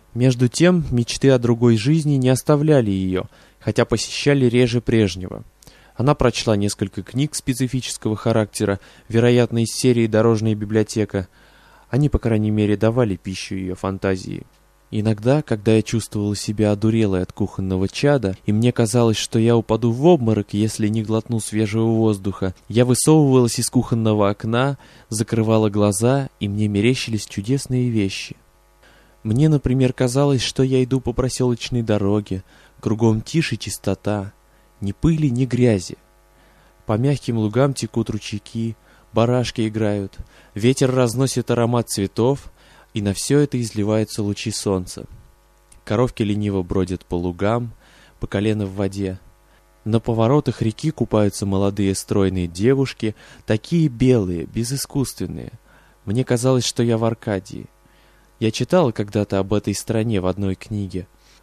Между тем, мечты о другой жизни не оставляли ее, хотя посещали реже прежнего. Она прочла несколько книг специфического характера, вероятно, из серии «Дорожная библиотека». Они, по крайней мере, давали пищу ее фантазии. Иногда, когда я чувствовала себя одурелой от кухонного чада, и мне казалось, что я упаду в обморок, если не глотну свежего воздуха, я высовывалась из кухонного окна, закрывала глаза, и мне мерещились чудесные вещи. Мне, например, казалось, что я иду по проселочной дороге, кругом тишь и чистота, ни пыли, ни грязи. По мягким лугам текут ручейки, барашки играют, ветер разносит аромат цветов, и на все это изливаются лучи солнца. Коровки лениво бродят по лугам, по колено в воде. На поворотах реки купаются молодые стройные девушки, такие белые, безыскусственные. Мне казалось, что я в Аркадии. Я читала когда-то об этой стране в одной книге.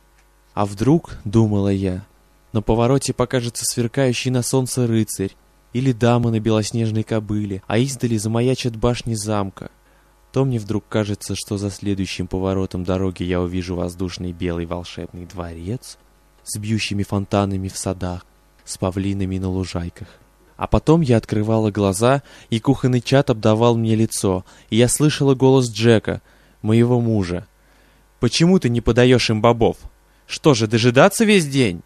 А вдруг, думала я, на повороте покажется сверкающий на солнце рыцарь или дама на белоснежной кобыле, а издали замаячат башни замка. То мне вдруг кажется, что за следующим поворотом дороги я увижу воздушный белый волшебный дворец с бьющими фонтанами в садах, с павлинами на лужайках. А потом я открывала глаза, и кухонный чад обдавал мне лицо, и я слышала голос Джека, моего мужа. «Почему ты не подаешь им бобов? Что же, дожидаться весь день?»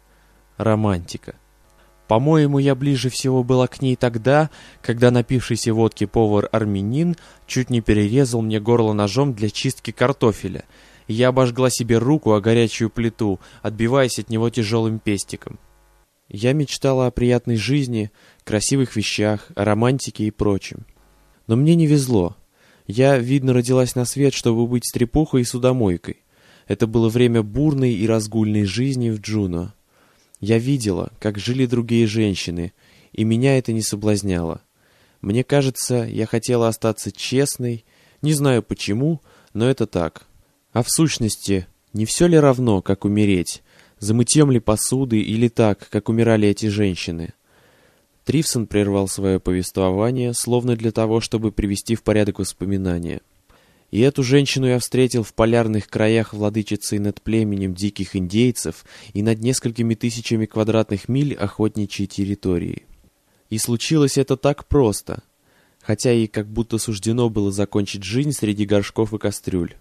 Романтика. По-моему, я ближе всего была к ней тогда, когда напившийся водки повар-армянин чуть не перерезал мне горло ножом для чистки картофеля, и я обожгла себе руку о горячую плиту, отбиваясь от него тяжелым пестиком. Я мечтала о приятной жизни, красивых вещах, о романтике и прочем. Но мне не везло. Я, видно, родилась на свет, чтобы быть стрепухой и судомойкой. Это было время бурной и разгульной жизни в Джуно. Я видела, как жили другие женщины, и меня это не соблазняло. Мне кажется, я хотела остаться честной, не знаю почему, но это так. А в сущности, не все ли равно, как умереть, за мытьем ли посуды или так, как умирали эти женщины? Тривсон прервал свое повествование, словно для того, чтобы привести в порядок воспоминания. И эту женщину я встретил в полярных краях владычицей над племенем диких индейцев и над несколькими тысячами квадратных миль охотничьей территории. И случилось это так просто, хотя ей как будто суждено было закончить жизнь среди горшков и кастрюль.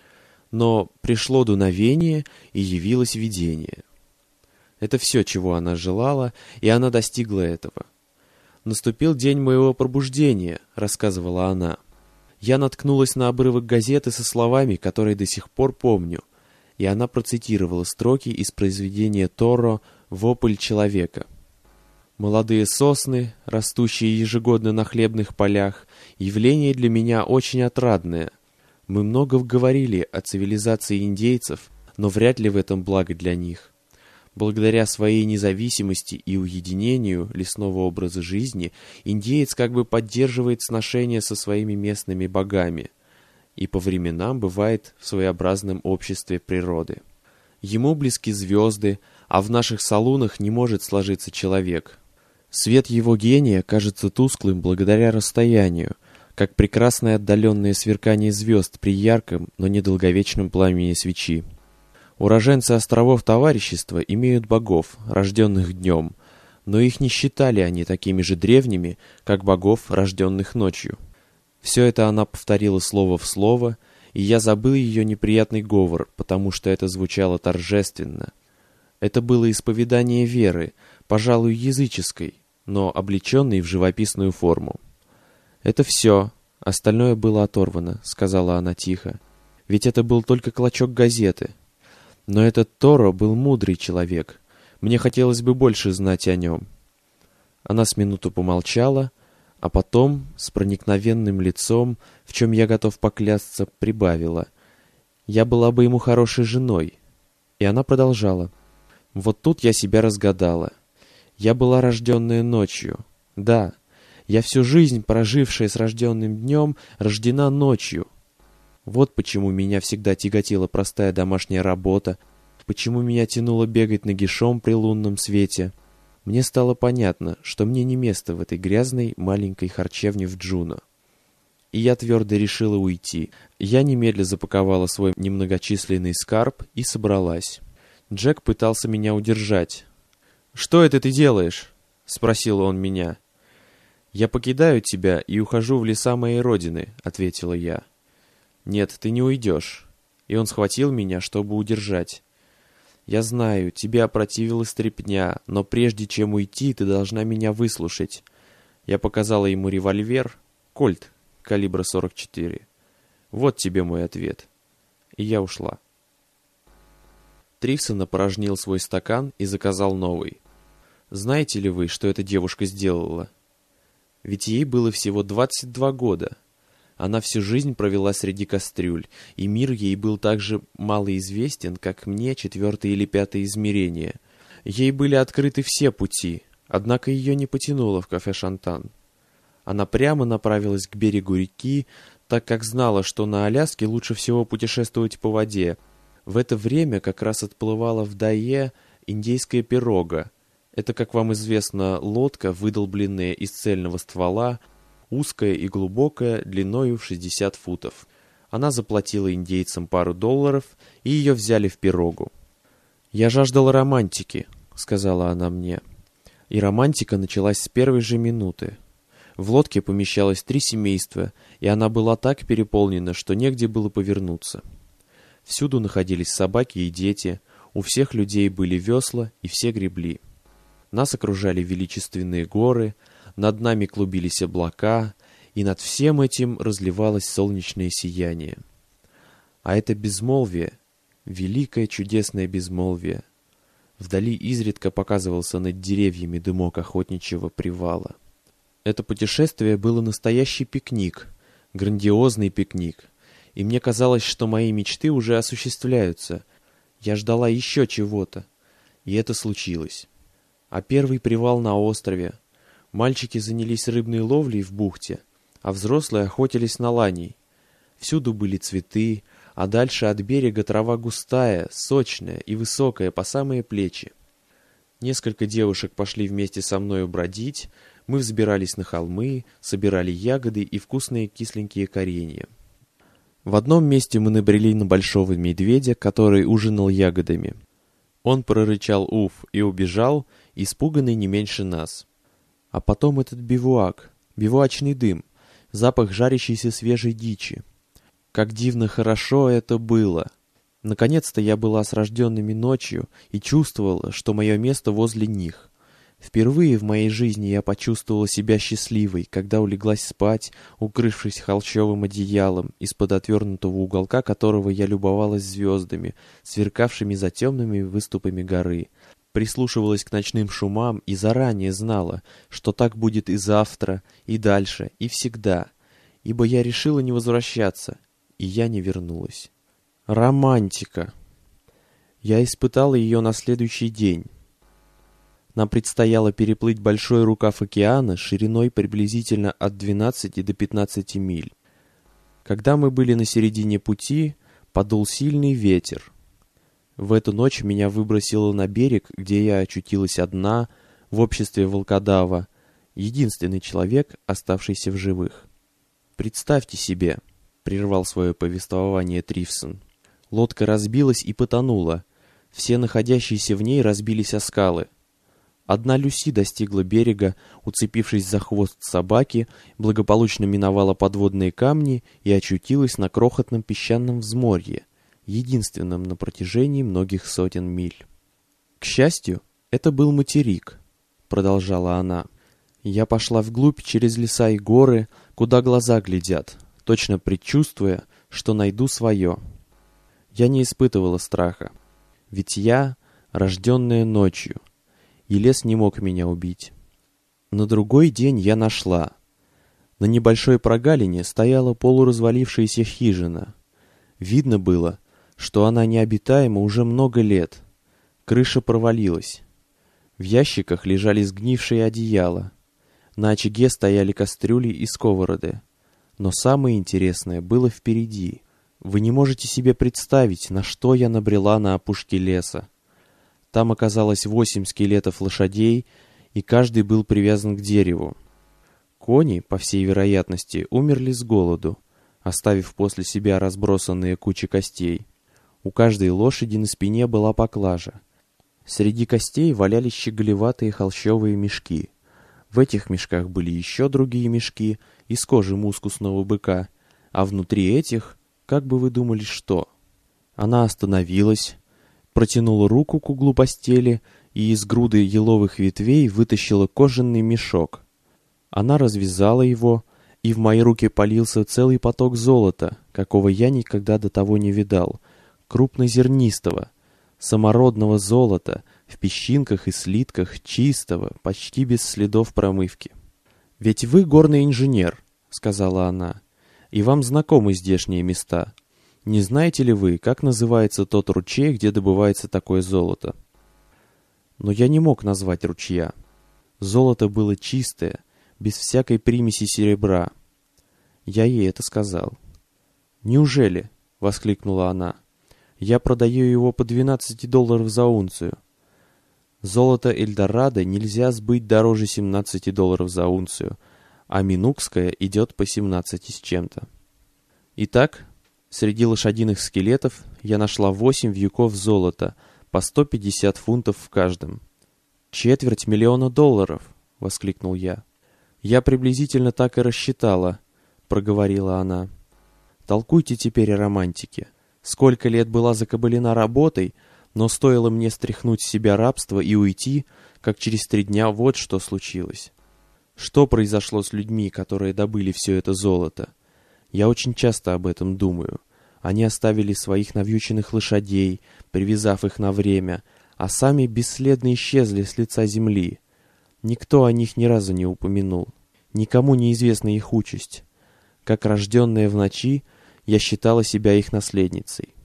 Но пришло дуновение, и явилось видение. Это все, чего она желала, и она достигла этого. «Наступил день моего пробуждения», — рассказывала она. Я наткнулась на обрывок газеты со словами, которые до сих пор помню, и она процитировала строки из произведения Торо «Вопль человека». Молодые сосны, растущие ежегодно на хлебных полях, явление для меня очень отрадное. Мы много говорили о цивилизации индейцев, но вряд ли в этом благо для них. Благодаря своей независимости и уединению лесного образа жизни, индеец как бы поддерживает сношения со своими местными богами и по временам бывает в своеобразном обществе природы. Ему близки звезды, а в наших салунах не может сложиться человек. Свет его гения кажется тусклым благодаря расстоянию, как прекрасное отдаленное сверкание звезд при ярком, но недолговечном пламени свечи. Уроженцы островов товарищества имеют богов, рожденных днем, но их не считали они такими же древними, как богов, рожденных ночью. Все это она повторила слово в слово, и я забыл ее неприятный говор, потому что это звучало торжественно. Это было исповедание веры, пожалуй, языческой, но облеченной в живописную форму. «Это все, остальное было оторвано», — сказала она тихо, — «ведь это был только клочок газеты». Но этот Торо был мудрый человек. Мне хотелось бы больше знать о нем. Она с минуту помолчала, а потом, с проникновенным лицом, в чем я готов поклясться, прибавила. Я была бы ему хорошей женой. И она продолжала. Вот тут я себя разгадала. Я была рожденная ночью. Да, я всю жизнь, прожившая с рожденным днем, рождена ночью. Вот почему меня всегда тяготила простая домашняя работа, почему меня тянуло бегать нагишом при лунном свете. Мне стало понятно, что мне не место в этой грязной маленькой харчевне в Джуно. и я твердо решила уйти. Я немедля запаковала свой немногочисленный скарб и собралась. Джек пытался меня удержать. «Что это ты делаешь?» — спросил он меня. «Я покидаю тебя и ухожу в леса моей родины», — ответила я. «Нет, ты не уйдешь». И он схватил меня, чтобы удержать. «Я знаю, тебе опротивила стряпня, но прежде чем уйти, ты должна меня выслушать». Я показала ему револьвер, кольт, калибра 44. «Вот тебе мой ответ». И я ушла. Тривсон опорожнил свой стакан и заказал новый. Знаете ли вы, что эта девушка сделала? Ведь ей было всего 22 года. Она всю жизнь провела среди кастрюль, и мир ей был так же малоизвестен, как мне 4-е или 5-е измерение. Ей были открыты все пути, однако ее не потянуло в кафе «Шантан». Она прямо направилась к берегу реки, так как знала, что на Аляске лучше всего путешествовать по воде. В это время как раз отплывала в Дайе индейская пирога. Это, как вам известно, лодка, выдолбленная из цельного ствола, узкая и глубокая, длиною в 60 футов. Она заплатила индейцам пару $, и ее взяли в пирогу. «Я жаждала романтики», — сказала она мне. И романтика началась с первой же минуты. В лодке помещалось 3 семейства, и она была так переполнена, что негде было повернуться. Всюду находились собаки и дети, у всех людей были весла, и все гребли. Нас окружали величественные горы, над нами клубились облака, и над всем этим разливалось солнечное сияние. А это безмолвие, великое чудесное безмолвие. Вдали изредка показывался над деревьями дымок охотничьего привала. Это путешествие было настоящий пикник, грандиозный пикник, и мне казалось, что мои мечты уже осуществляются. Я ждала еще чего-то, и это случилось. А первый привал на острове. Мальчики занялись рыбной ловлей в бухте, а взрослые охотились на ланей. Всюду были цветы, а дальше от берега трава густая, сочная и высокая по самые плечи. Несколько девушек пошли вместе со мною бродить, мы взбирались на холмы, собирали ягоды и вкусные кисленькие коренья. В одном месте мы набрели на большого медведя, который ужинал ягодами. Он прорычал «уф» и убежал, испуганный не меньше нас. А потом этот бивуак, бивуачный дым, запах жарящейся свежей дичи. Как дивно хорошо это было! Наконец-то я была с рожденными ночью и чувствовала, что мое место возле них. Впервые в моей жизни я почувствовала себя счастливой, когда улеглась спать, укрывшись холщовым одеялом, из-под отвернутого уголка которого я любовалась звездами, сверкавшими за темными выступами горы. Прислушивалась к ночным шумам и заранее знала, что так будет и завтра, и дальше, и всегда, ибо я решила не возвращаться, и я не вернулась. Романтика. Я испытала ее на следующий день. Нам предстояло переплыть большой рукав океана шириной приблизительно от 12 до 15 миль. Когда мы были на середине пути, подул сильный ветер. В эту ночь меня выбросило на берег, где я очутилась одна, в обществе волкодава, единственный человек, оставшийся в живых. «Представьте себе», — прервал свое повествование Тривсон, — «лодка разбилась и потонула. Все находящиеся в ней разбились о скалы. Одна Люси достигла берега, уцепившись за хвост собаки, благополучно миновала подводные камни и очутилась на крохотном песчаном взморье, единственном на протяжении многих сотен миль. К счастью, это был материк», — продолжала она. «Я пошла вглубь через леса и горы, куда глаза глядят, точно предчувствуя, что найду свое. Я не испытывала страха, ведь я, рожденная ночью, и лес не мог меня убить. На другой день я нашла. На небольшой прогалине стояла полуразвалившаяся хижина. Видно было, что она необитаема уже много лет. Крыша провалилась. В ящиках лежали сгнившие одеяла. На очаге стояли кастрюли и сковороды. Но самое интересное было впереди. Вы не можете себе представить, на что я набрела на опушке леса. Там оказалось 8 скелетов лошадей, и каждый был привязан к дереву. Кони, по всей вероятности, умерли с голоду, оставив после себя разбросанные кучи костей. У каждой лошади на спине была поклажа. Среди костей валялись щеголеватые холщовые мешки. В этих мешках были еще другие мешки из кожи мускусного быка, а внутри этих, как бы вы думали, что? Она остановилась, протянула руку к углу постели и из груды еловых ветвей вытащила кожаный мешок. Она развязала его, и в мои руки полился целый поток золота, какого я никогда до того не видал, крупнозернистого, самородного золота, в песчинках и слитках, чистого, почти без следов промывки. «Ведь вы горный инженер», — сказала она, — «и вам знакомы здешние места. Не знаете ли вы, как называется тот ручей, где добывается такое золото?» Но я не мог назвать ручья. Золото было чистое, без всякой примеси серебра. Я ей это сказал. «Неужели?» — воскликнула она. «Я продаю его по $12 за унцию». Золото Эльдорадо нельзя сбыть дороже $17 за унцию, а минукское идет по 17 с чем-то. Итак, среди лошадиных скелетов я нашла 8 вьюков золота, по 150 фунтов в каждом. $250 000, воскликнул я. «Я приблизительно так и рассчитала», — проговорила она. «Толкуйте теперь о романтике. Сколько лет была закабалена работой, но стоило мне стряхнуть с себя рабство и уйти, как через 3 дня вот что случилось. Что произошло с людьми, которые добыли все это золото? Я очень часто об этом думаю. Они оставили своих навьюченных лошадей, привязав их на время, а сами бесследно исчезли с лица земли. Никто о них ни разу не упомянул. Никому не известна их участь. Как рожденная в ночи, я считала себя их наследницей».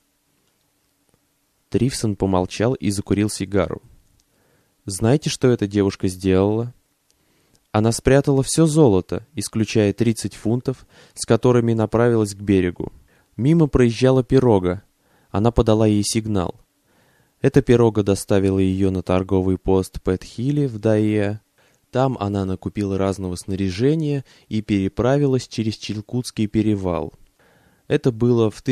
Трифсон помолчал и закурил сигару. «Знаете, что эта девушка сделала? Она спрятала все золото, исключая 30 фунтов, с которыми направилась к берегу. Мимо проезжала пирога. Она подала ей сигнал. Эта пирога доставила ее на торговый пост Пэт-Хилли в Дайе. Там она накупила разного снаряжения и переправилась через Чилкутский перевал. Это было в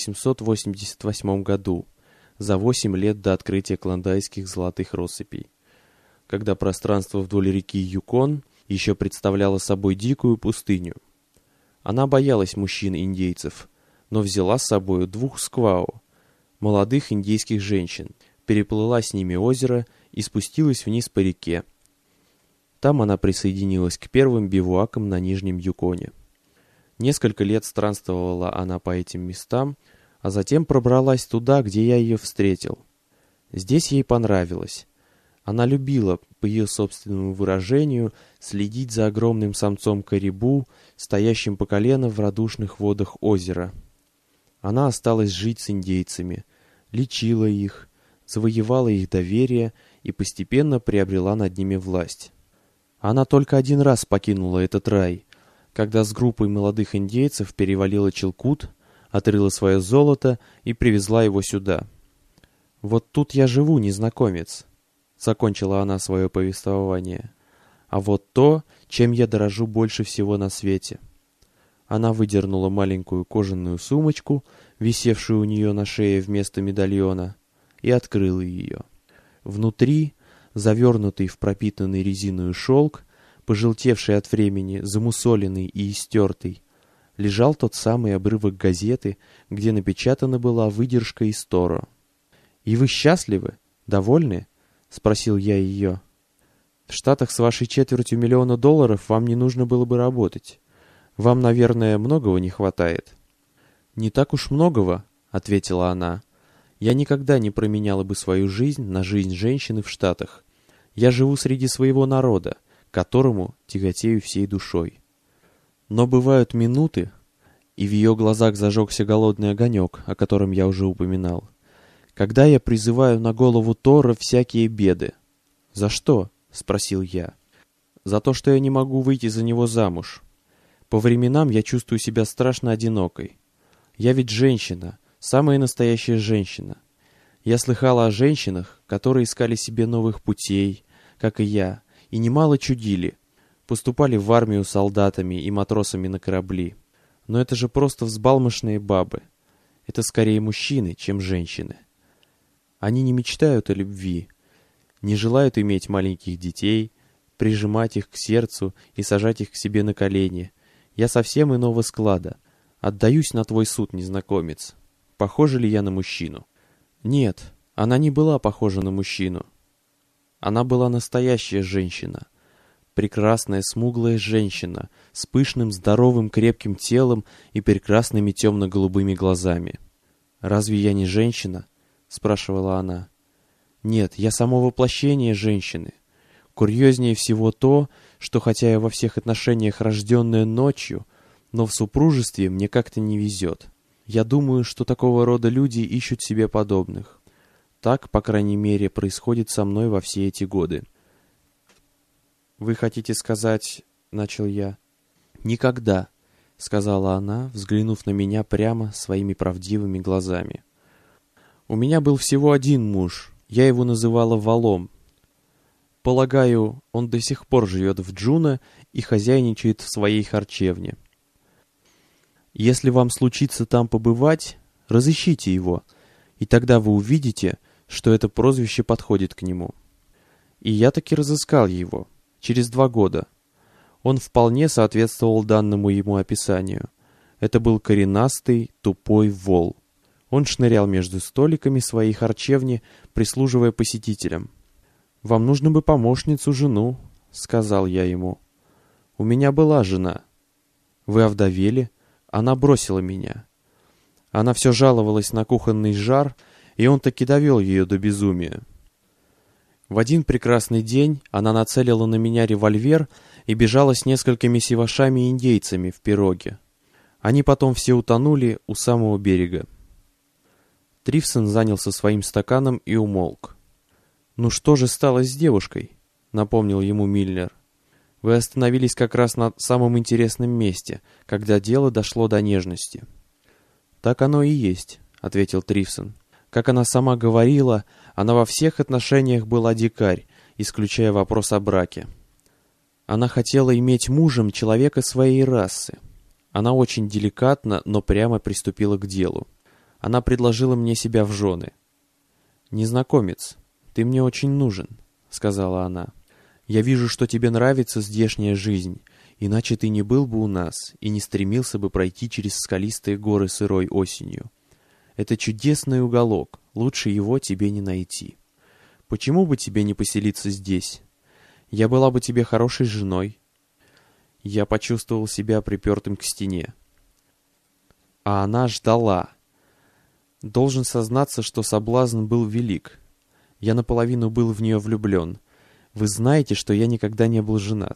1888 году, за 8 лет до открытия клондайских золотых россыпей, когда пространство вдоль реки Юкон еще представляло собой дикую пустыню. Она боялась мужчин-индейцев, но взяла с собой 2 сквау, молодых индейских женщин, переплыла с ними озеро и спустилась вниз по реке. Там она присоединилась к первым бивуакам на Нижнем Юконе. Несколько лет странствовала она по этим местам, а затем пробралась туда, где я ее встретил. Здесь ей понравилось. Она любила, по ее собственному выражению, следить за огромным самцом карибу, стоящим по колено в радушных водах озера. Она осталась жить с индейцами, лечила их, завоевала их доверие и постепенно приобрела над ними власть. Она только 1 раз покинула этот рай, когда с группой молодых индейцев перевалила Чилкут, отрыла свое золото и привезла его сюда. «Вот тут я живу, незнакомец», — закончила она свое повествование. «А вот то, чем я дорожу больше всего на свете». Она выдернула маленькую кожаную сумочку, висевшую у нее на шее вместо медальона, и открыла ее. Внутри, завернутый в пропитанный резиную шелк, пожелтевший от времени, замусоленный и истертый, лежал тот самый обрывок газеты, где напечатана была выдержка из Торо. «И вы счастливы? Довольны?» — спросил я ее. «В Штатах с вашей $250 000 вам не нужно было бы работать. Вам, наверное, многого не хватает». «Не так уж многого», — ответила она. «Я никогда не променяла бы свою жизнь на жизнь женщины в Штатах. Я живу среди своего народа, которому тяготею всей душой. Но бывают минуты», и в ее глазах зажегся голодный огонек, о котором я уже упоминал, «когда я призываю на голову Тора всякие беды». «За что?» — спросил я. «За то, что я не могу выйти за него замуж. По временам я чувствую себя страшно одинокой. Я ведь женщина, самая настоящая женщина. Я слыхала о женщинах, которые искали себе новых путей, как и я, и немало чудили. поступали в армию солдатами и матросами на корабли. Но это же просто взбалмошные бабы. Это скорее мужчины, чем женщины. Они не мечтают о любви, не желают иметь маленьких детей, прижимать их к сердцу и сажать их к себе на колени. Я совсем иного склада. Отдаюсь на твой суд, незнакомец. Похожа ли я на мужчину? Нет, она не была похожа на мужчину. Она была настоящая женщина. Прекрасная смуглая женщина с пышным, здоровым, крепким телом и прекрасными темно-голубыми глазами. «Разве я не женщина?» — спрашивала она. «Нет, я само воплощение женщины. Курьезнее всего то, что хотя я во всех отношениях рожденная ночью, но в супружестве мне как-то не везет. Я думаю, что такого рода люди ищут себе подобных. Так, по крайней мере, происходит со мной во все эти годы». «Вы хотите сказать...» — начал я. «Никогда», — сказала она, взглянув на меня прямо своими правдивыми глазами. «У меня был всего один муж, я его называла Валом. Полагаю, он до сих пор живет в Джуно и хозяйничает в своей харчевне. Если вам случится там побывать, разыщите его, и тогда вы увидите, что это прозвище подходит к нему». И я таки разыскал его. Через 2 года. Он вполне соответствовал данному ему описанию. Это был коренастый, тупой вол. Он шнырял между столиками своей харчевни, прислуживая посетителям. «Вам нужно бы помощницу, жену», — сказал я ему. «У меня была жена». «Вы овдовели?» «Она бросила меня». Она все жаловалась на кухонный жар, и он таки довел ее до безумия. В один прекрасный день она нацелила на меня револьвер и бежала с несколькими сивашами-индейцами в пироге. Они потом все утонули у самого берега. Трифсон занялся своим стаканом и умолк. «Ну что же стало с девушкой?» — напомнил ему Миллер. «Вы остановились как раз на самом интересном месте, когда дело дошло до нежности». «Так оно и есть», — ответил Трифсон. «Как она сама говорила, она во всех отношениях была дикарь, исключая вопрос о браке. Она хотела иметь мужем человека своей расы. Она очень деликатно, но прямо приступила к делу. Она предложила мне себя в жены. «Незнакомец, ты мне очень нужен», — сказала она. «Я вижу, что тебе нравится здешняя жизнь, иначе ты не был бы у нас и не стремился бы пройти через скалистые горы сырой осенью. Это чудесный уголок, лучше его тебе не найти. Почему бы тебе не поселиться здесь? Я была бы тебе хорошей женой». Я почувствовал себя припертым к стене. А она ждала. Должен сознаться, что соблазн был велик. Я наполовину был в нее влюблен. Вы знаете, что я никогда не был женат.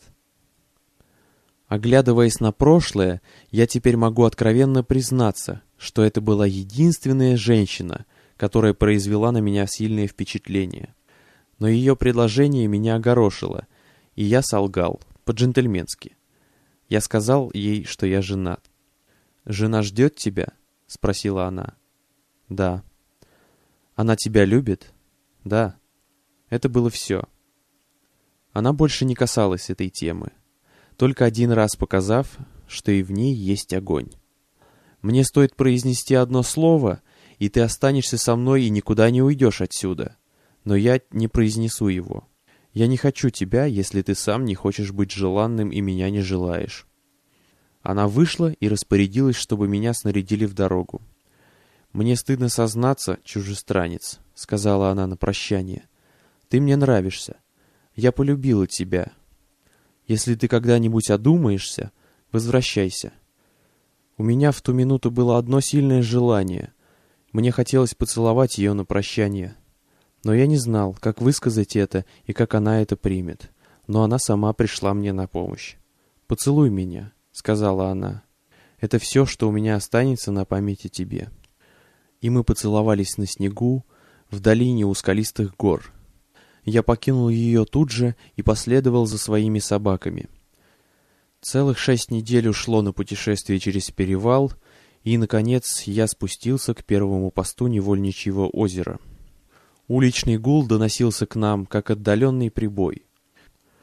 Оглядываясь на прошлое, я теперь могу откровенно признаться, что это была единственная женщина, которая произвела на меня сильное впечатление. Но ее предложение меня огорошило, и я солгал, по-джентльменски. Я сказал ей, что я женат. «Жена ждет тебя?» — спросила она. «Да». «Она тебя любит?» «Да». Это было все. Она больше не касалась этой темы, только один раз показав, что и в ней есть огонь. «Мне стоит произнести одно слово, и ты останешься со мной и никуда не уйдешь отсюда. Но я не произнесу его. Я не хочу тебя, если ты сам не хочешь быть желанным и меня не желаешь». Она вышла и распорядилась, чтобы меня снарядили в дорогу. «Мне стыдно сознаться, чужестранец», — сказала она на прощание. «Ты мне нравишься. Я полюбила тебя. Если ты когда-нибудь одумаешься, возвращайся». У меня в ту минуту было одно сильное желание. Мне хотелось поцеловать ее на прощание. Но я не знал, как высказать это и как она это примет. Но она сама пришла мне на помощь. «Поцелуй меня», — сказала она. «Это все, что у меня останется на память о тебе». И мы поцеловались на снегу, в долине у скалистых гор. Я покинул ее тут же и последовал за своими собаками. Целых 6 недель ушло на путешествие через перевал, и, наконец, я спустился к первому посту невольничьего озера. Уличный гул доносился к нам, как отдаленный прибой.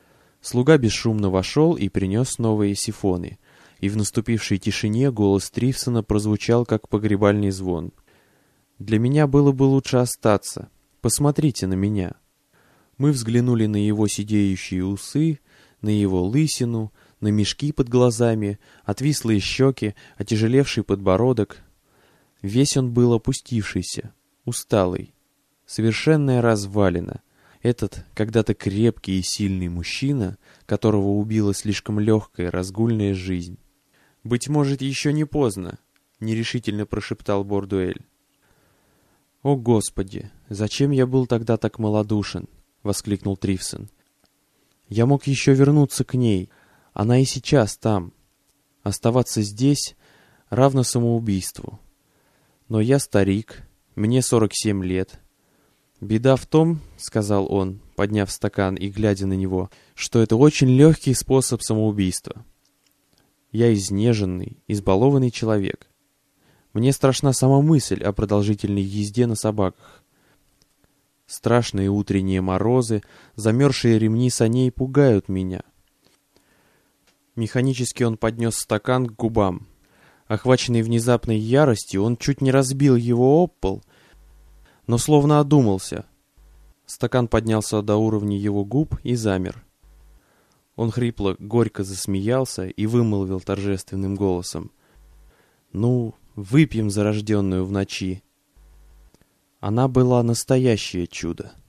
Слуга бесшумно вошел и принес новые сифоны, и в наступившей тишине голос Тривсона прозвучал, как погребальный звон. «Для меня было бы лучше остаться. Посмотрите на меня». Мы взглянули на его сидеющие усы, на его лысину, на мешки под глазами, отвислые щеки, отяжелевший подбородок. Весь он был опустившийся, усталый, совершенная развалина. Этот когда-то крепкий и сильный мужчина, которого убила слишком легкая разгульная жизнь. «Быть может, еще не поздно», — нерешительно прошептал Бордуэль. «О, Господи, зачем я был тогда так малодушен?» — воскликнул Тривсон. «Я мог еще вернуться к ней. Она и сейчас там. Оставаться здесь равно самоубийству. Но я старик, мне 47 лет. Беда в том, — сказал он, подняв стакан и глядя на него, — что это очень легкий способ самоубийства. Я изнеженный, избалованный человек. Мне страшна сама мысль о продолжительной езде на собаках. Страшные утренние морозы, замерзшие ремни саней пугают меня». Механически он поднес стакан к губам. Охваченный внезапной яростью, он чуть не разбил его об пол, но словно одумался. Стакан поднялся до уровня его губ и замер. Он хрипло, горько засмеялся и вымолвил торжественным голосом: «Ну, выпьем за рожденную в ночи». Она была настоящее чудо.